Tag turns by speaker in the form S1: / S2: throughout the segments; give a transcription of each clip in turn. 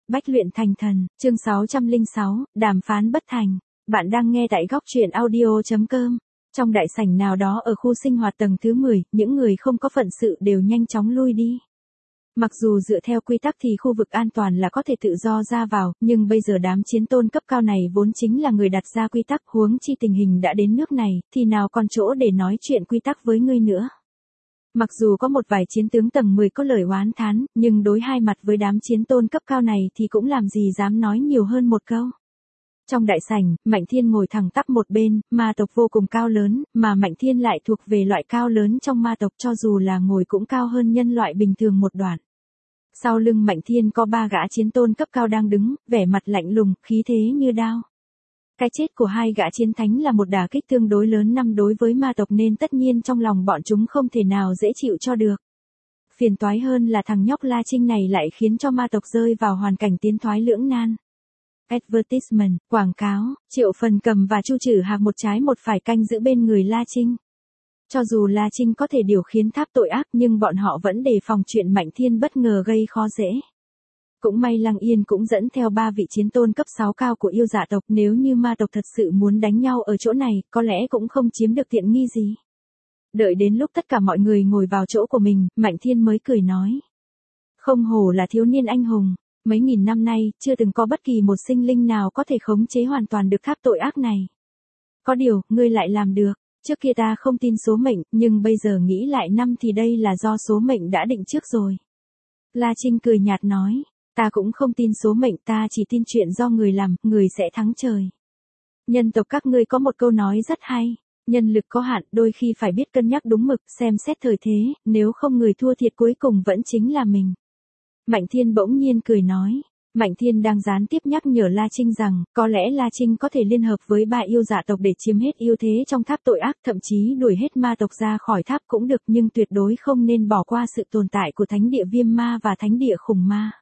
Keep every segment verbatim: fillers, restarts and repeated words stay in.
S1: Bách luyện thành thần, chương sáu trăm lẻ sáu, đàm phán bất thành. Bạn đang nghe tại góc truyện audio chấm com. Trong đại sảnh nào đó ở khu sinh hoạt tầng thứ mười, những người không có phận sự đều nhanh chóng lui đi. Mặc dù dựa theo quy tắc thì khu vực an toàn là có thể tự do ra vào, nhưng bây giờ đám chiến tôn cấp cao này vốn chính là người đặt ra quy tắc, huống chi tình hình đã đến nước này, thì nào còn chỗ để nói chuyện quy tắc với ngươi nữa. Mặc dù có một vài chiến tướng tầng mười có lời oán thán, nhưng đối hai mặt với đám chiến tôn cấp cao này thì cũng làm gì dám nói nhiều hơn một câu. Trong đại sảnh, Mạnh Thiên ngồi thẳng tắp một bên, ma tộc vô cùng cao lớn, mà Mạnh Thiên lại thuộc về loại cao lớn trong ma tộc, cho dù là ngồi cũng cao hơn nhân loại bình thường một đoạn. Sau lưng Mạnh Thiên có ba gã chiến tôn cấp cao đang đứng, vẻ mặt lạnh lùng, khí thế như đao. Cái chết của hai gã chiến thánh là một đả kích tương đối lớn năm đối với ma tộc nên tất nhiên trong lòng bọn chúng không thể nào dễ chịu cho được. Phiền toái hơn là thằng nhóc La Trinh này lại khiến cho ma tộc rơi vào hoàn cảnh tiến thoái lưỡng nan. Advertisement, quảng cáo, Triệu Phần Cầm và Chu Trử Hạc một trái một phải canh giữ bên người La Trinh. Cho dù La Trinh có thể điều khiển tháp tội ác nhưng bọn họ vẫn đề phòng chuyện Mạnh Thiên bất ngờ gây khó dễ. Cũng may Lăng Yên cũng dẫn theo ba vị chiến tôn cấp sáu cao của yêu dạ tộc, nếu như ma tộc thật sự muốn đánh nhau ở chỗ này, có lẽ cũng không chiếm được tiện nghi gì. Đợi đến lúc tất cả mọi người ngồi vào chỗ của mình, Mạnh Thiên mới cười nói. Không hổ là thiếu niên anh hùng, mấy nghìn năm nay, chưa từng có bất kỳ một sinh linh nào có thể khống chế hoàn toàn được tháp tội ác này. Có điều, ngươi lại làm được, trước kia ta không tin số mệnh, nhưng bây giờ nghĩ lại năm thì đây là do số mệnh đã định trước rồi. La Trinh cười nhạt nói. Ta cũng không tin số mệnh, ta chỉ tin chuyện do người làm, người sẽ thắng trời. Nhân tộc các ngươi có một câu nói rất hay, nhân lực có hạn, đôi khi phải biết cân nhắc đúng mực, xem xét thời thế, nếu không người thua thiệt cuối cùng vẫn chính là mình. Mạnh Thiên bỗng nhiên cười nói. Mạnh Thiên đang gián tiếp nhắc nhở La Trinh rằng, có lẽ La Trinh có thể liên hợp với ba yêu dạ tộc để chiếm hết ưu thế trong tháp tội ác, thậm chí đuổi hết ma tộc ra khỏi tháp cũng được, nhưng tuyệt đối không nên bỏ qua sự tồn tại của thánh địa viêm ma và thánh địa khủng ma.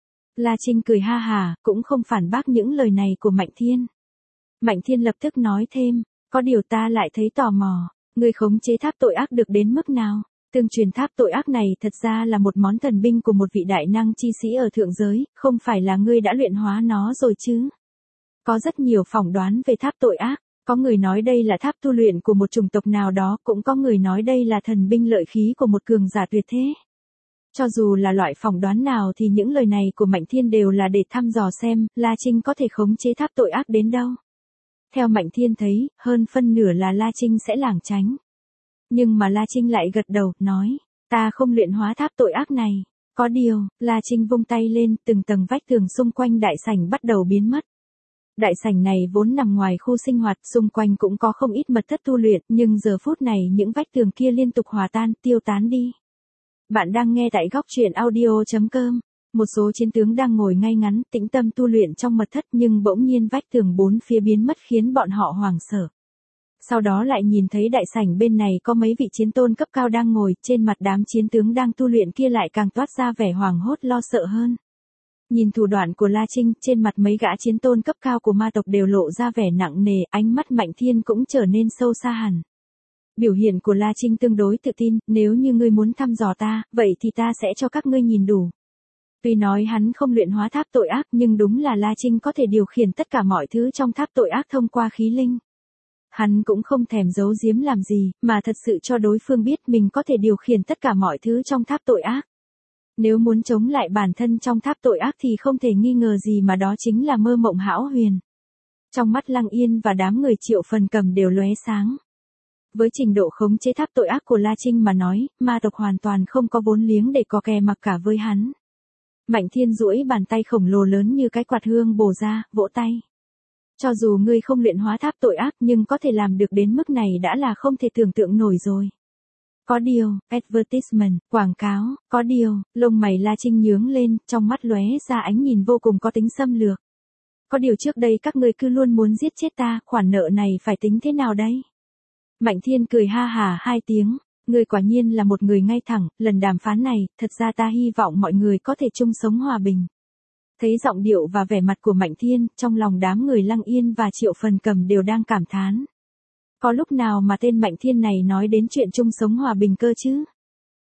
S1: La Trinh cười ha hà, cũng không phản bác những lời này của Mạnh Thiên. Mạnh Thiên lập tức nói thêm, có điều ta lại thấy tò mò, ngươi khống chế tháp tội ác được đến mức nào? Tương truyền tháp tội ác này thật ra là một món thần binh của một vị đại năng chi sĩ ở thượng giới, không phải là ngươi đã luyện hóa nó rồi chứ? Có rất nhiều phỏng đoán về tháp tội ác, có người nói đây là tháp tu luyện của một chủng tộc nào đó, cũng có người nói đây là thần binh lợi khí của một cường giả tuyệt thế. Cho dù là loại phỏng đoán nào thì những lời này của Mạnh Thiên đều là để thăm dò xem, La Trinh có thể khống chế tháp tội ác đến đâu. Theo Mạnh Thiên thấy, hơn phân nửa là La Trinh sẽ lảng tránh. Nhưng mà La Trinh lại gật đầu, nói, ta không luyện hóa tháp tội ác này. Có điều, La Trinh vung tay lên, từng tầng vách tường xung quanh đại sảnh bắt đầu biến mất. Đại sảnh này vốn nằm ngoài khu sinh hoạt, xung quanh cũng có không ít mật thất tu luyện, nhưng giờ phút này những vách tường kia liên tục hòa tan, tiêu tán đi. Bạn đang nghe tại góc truyện audio chấm com. Một số chiến tướng đang ngồi ngay ngắn, tĩnh tâm tu luyện trong mật thất, nhưng bỗng nhiên vách tường bốn phía biến mất khiến bọn họ hoảng sợ. Sau đó lại nhìn thấy đại sảnh bên này có mấy vị chiến tôn cấp cao đang ngồi, trên mặt đám chiến tướng đang tu luyện kia lại càng toát ra vẻ hoảng hốt lo sợ hơn. Nhìn thủ đoạn của La Trinh, trên mặt mấy gã chiến tôn cấp cao của ma tộc đều lộ ra vẻ nặng nề, ánh mắt Mạnh Thiên cũng trở nên sâu xa hẳn. Biểu hiện của La Trinh tương đối tự tin, nếu như ngươi muốn thăm dò ta, vậy thì ta sẽ cho các ngươi nhìn đủ. Tuy nói hắn không luyện hóa tháp tội ác, nhưng đúng là La Trinh có thể điều khiển tất cả mọi thứ trong tháp tội ác thông qua khí linh. Hắn cũng không thèm giấu giếm làm gì, mà thật sự cho đối phương biết mình có thể điều khiển tất cả mọi thứ trong tháp tội ác. Nếu muốn chống lại bản thân trong tháp tội ác thì không thể nghi ngờ gì mà đó chính là mơ mộng hão huyền. Trong mắt Lăng Yên và đám người Triệu Phần Cầm đều lóe sáng. Với trình độ khống chế tháp tội ác của La Trinh mà nói, ma tộc hoàn toàn không có vốn liếng để có kè mặc cả với hắn. Mạnh Thiên duỗi bàn tay khổng lồ lớn như cái quạt hương bổ ra, vỗ tay. Cho dù ngươi không luyện hóa tháp tội ác nhưng có thể làm được đến mức này đã là không thể tưởng tượng nổi rồi. Có điều, advertisement, quảng cáo, có điều, lông mày La Trinh nhướng lên, trong mắt lóe ra ánh nhìn vô cùng có tính xâm lược. Có điều trước đây các ngươi cứ luôn muốn giết chết ta, khoản nợ này phải tính thế nào đây? Mạnh Thiên cười ha hà hai tiếng, ngươi quả nhiên là một người ngay thẳng, lần đàm phán này, thật ra ta hy vọng mọi người có thể chung sống hòa bình. Thấy giọng điệu và vẻ mặt của Mạnh Thiên, trong lòng đám người Lăng Yên và Triệu Phần Cầm đều đang cảm thán. Có lúc nào mà tên Mạnh Thiên này nói đến chuyện chung sống hòa bình cơ chứ?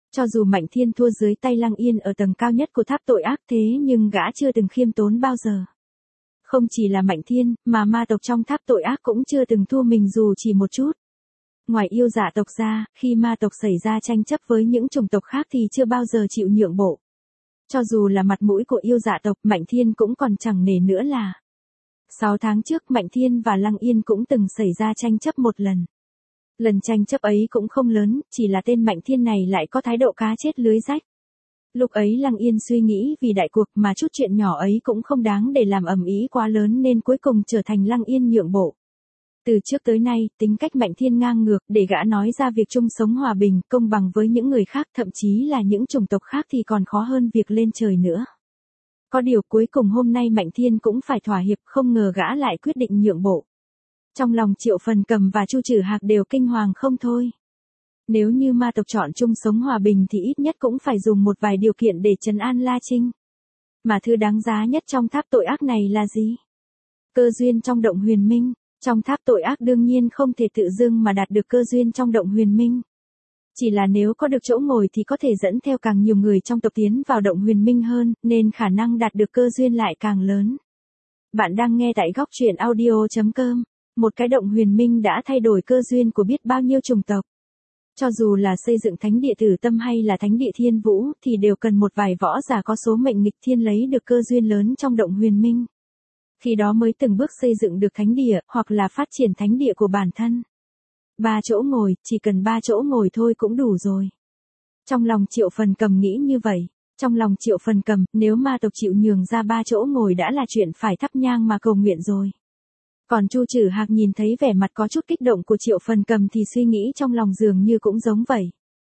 S1: Cho dù Mạnh Thiên thua dưới tay Lăng Yên ở tầng cao nhất của tháp tội ác thế nhưng gã chưa từng khiêm tốn bao giờ. Không chỉ là Mạnh Thiên, mà ma tộc trong tháp tội ác cũng chưa từng thua mình dù chỉ một chút. Ngoài yêu dạ tộc ra, khi ma tộc xảy ra tranh chấp với những chủng tộc khác thì chưa bao giờ chịu nhượng bộ. Cho dù là mặt mũi của yêu dạ tộc, Mạnh Thiên cũng còn chẳng nể nữa là. Sáu tháng trước Mạnh Thiên và Lăng Yên cũng từng xảy ra tranh chấp một lần. Lần tranh chấp ấy cũng không lớn, chỉ là tên Mạnh Thiên này lại có thái độ cá chết lưới rách. Lúc ấy Lăng Yên suy nghĩ vì đại cuộc mà chút chuyện nhỏ ấy cũng không đáng để làm ầm ĩ quá lớn nên cuối cùng trở thành Lăng Yên nhượng bộ. Từ trước tới nay, tính cách Mạnh Thiên ngang ngược để gã nói ra việc chung sống hòa bình, công bằng với những người khác, thậm chí là những chủng tộc khác thì còn khó hơn việc lên trời nữa. Có điều cuối cùng hôm nay Mạnh Thiên cũng phải thỏa hiệp, không ngờ gã lại quyết định nhượng bộ. Trong lòng Triệu Phần Cầm và Chu Trử Hạc đều kinh hoàng không thôi. Nếu như ma tộc chọn chung sống hòa bình thì ít nhất cũng phải dùng một vài điều kiện để trấn an La Trinh. Mà thứ đáng giá nhất trong tháp tội ác này là gì? Cơ duyên trong động huyền minh. Trong tháp tội ác đương nhiên không thể tự dưng mà đạt được cơ duyên trong động huyền minh. Chỉ là nếu có được chỗ ngồi thì có thể dẫn theo càng nhiều người trong tộc tiến vào động huyền minh hơn, nên khả năng đạt được cơ duyên lại càng lớn. Bạn đang nghe tại góc truyện audio chấm com. Một cái động huyền minh đã thay đổi cơ duyên của biết bao nhiêu chủng tộc. Cho dù là xây dựng thánh địa Tử Tâm hay là thánh địa Thiên Vũ thì đều cần một vài võ giả có số mệnh nghịch thiên lấy được cơ duyên lớn trong động huyền minh. Khi đó mới từng bước xây dựng được thánh địa, hoặc là phát triển thánh địa của bản thân. Ba chỗ ngồi, chỉ cần ba chỗ ngồi thôi cũng đủ rồi. Trong lòng Triệu Phần Cầm nghĩ như vậy. Trong lòng Triệu Phần Cầm, nếu ma tộc chịu nhường ra ba chỗ ngồi đã là chuyện phải thắp nhang mà cầu nguyện rồi. Còn Chu Trử Hạc nhìn thấy vẻ mặt có chút kích động của Triệu Phần Cầm thì suy nghĩ trong lòng dường như cũng giống vậy.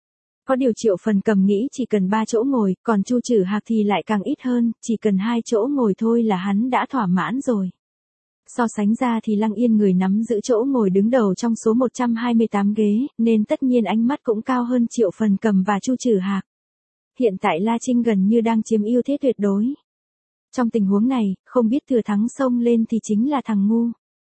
S1: Có điều Triệu Phần Cầm nghĩ chỉ cần ba chỗ ngồi, còn Chu Trử Hạc thì lại càng ít hơn, chỉ cần hai chỗ ngồi thôi là hắn đã thỏa mãn rồi. So sánh ra thì Lăng Yên người nắm giữ chỗ ngồi đứng đầu trong số một trăm hai mươi tám ghế, nên tất nhiên ánh mắt cũng cao hơn Triệu Phần Cầm và Chu Trử Hạc. Hiện tại La Trinh gần như đang chiếm ưu thế tuyệt đối. Trong tình huống này, không biết thừa thắng xông lên thì chính là thằng ngu.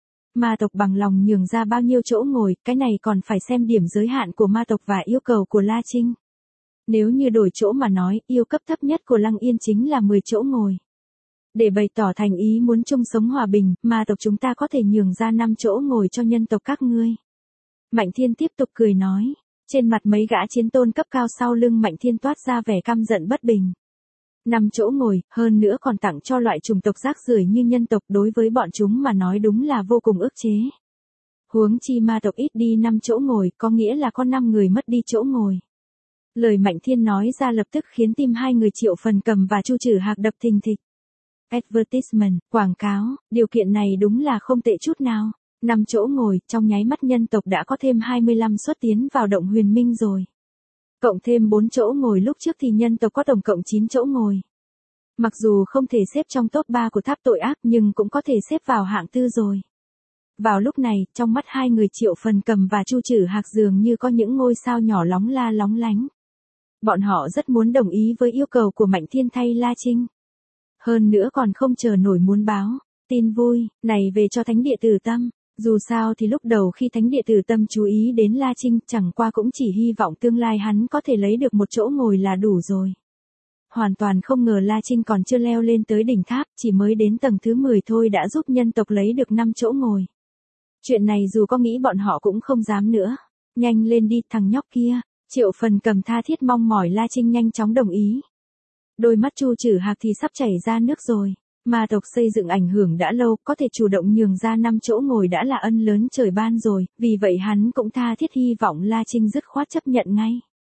S1: Ma tộc bằng lòng nhường ra bao nhiêu chỗ ngồi, cái này còn phải xem điểm giới hạn của ma tộc và yêu cầu của La Trinh. Nếu như đổi chỗ mà nói, yêu cấp thấp nhất của Lăng Yên chính là mười chỗ ngồi. Để bày tỏ thành ý muốn chung sống hòa bình, ma tộc chúng ta có thể nhường ra năm chỗ ngồi cho nhân tộc các ngươi. Mạnh Thiên tiếp tục cười nói, trên mặt mấy gã chiến tôn cấp cao sau lưng Mạnh Thiên toát ra vẻ căm giận bất bình. Năm chỗ ngồi, hơn nữa còn tặng cho loại chủng tộc rác rưởi như nhân tộc, đối với bọn chúng mà nói đúng là vô cùng ức chế. Huống chi ma tộc ít đi năm chỗ ngồi, có nghĩa là có năm người mất đi chỗ ngồi. Lời Mạnh Thiên nói ra lập tức khiến tim hai người Triệu Phần Cầm và Chu Trử Hạc đập thình thịch. Advertisement, quảng cáo, điều kiện này đúng là không tệ chút nào. Năm chỗ ngồi, trong nháy mắt nhân tộc đã có thêm hai mươi lăm suất tiến vào động huyền minh rồi. Cộng thêm bốn chỗ ngồi lúc trước thì nhân tộc có tổng cộng chín chỗ ngồi. Mặc dù không thể xếp trong top ba của tháp tội ác nhưng cũng có thể xếp vào hạng tư rồi. Vào lúc này, trong mắt hai người Triệu Phần Cầm và Chu Trử Hạc dường như có những ngôi sao nhỏ lóng la lóng lánh. Bọn họ rất muốn đồng ý với yêu cầu của Mạnh Thiên thay La Trinh. Hơn nữa còn không chờ nổi muốn báo tin vui này về cho thánh địa Tử Tâm. Dù sao thì lúc đầu khi thánh địa Tử Tâm chú ý đến La Trinh, chẳng qua cũng chỉ hy vọng tương lai hắn có thể lấy được một chỗ ngồi là đủ rồi. Hoàn toàn không ngờ La Trinh còn chưa leo lên tới đỉnh tháp, chỉ mới đến tầng thứ mười thôi đã giúp nhân tộc lấy được năm chỗ ngồi. Chuyện này dù có nghĩ bọn họ cũng không dám nữa. Nhanh lên đi thằng nhóc kia. Triệu Phần Cầm tha thiết mong mỏi La Trinh nhanh chóng đồng ý. Đôi mắt Chu Trử Hạc thì sắp chảy ra nước rồi. Ma tộc xây dựng ảnh hưởng đã lâu, có thể chủ động nhường ra năm chỗ ngồi đã là ân lớn trời ban rồi, vì vậy hắn cũng tha thiết hy vọng La Trinh dứt khoát chấp nhận ngay.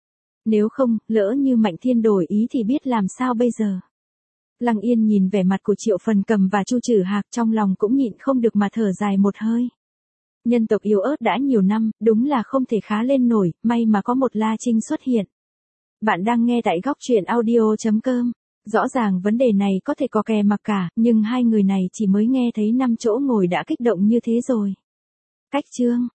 S1: Nếu không, lỡ như Mạnh Thiên đổi ý thì biết làm sao bây giờ. Lăng Yên nhìn vẻ mặt của Triệu Phần Cầm và Chu Trử Hạc trong lòng cũng nhịn không được mà thở dài một hơi. Nhân tộc yếu ớt đã nhiều năm, đúng là không thể khá lên nổi, may mà có một La Trinh xuất hiện. Bạn đang nghe tại góc truyện audio chấm com. Rõ ràng vấn đề này có thể có kè mặc cả, nhưng hai người này chỉ mới nghe thấy năm chỗ ngồi đã kích động như thế rồi. Cách chương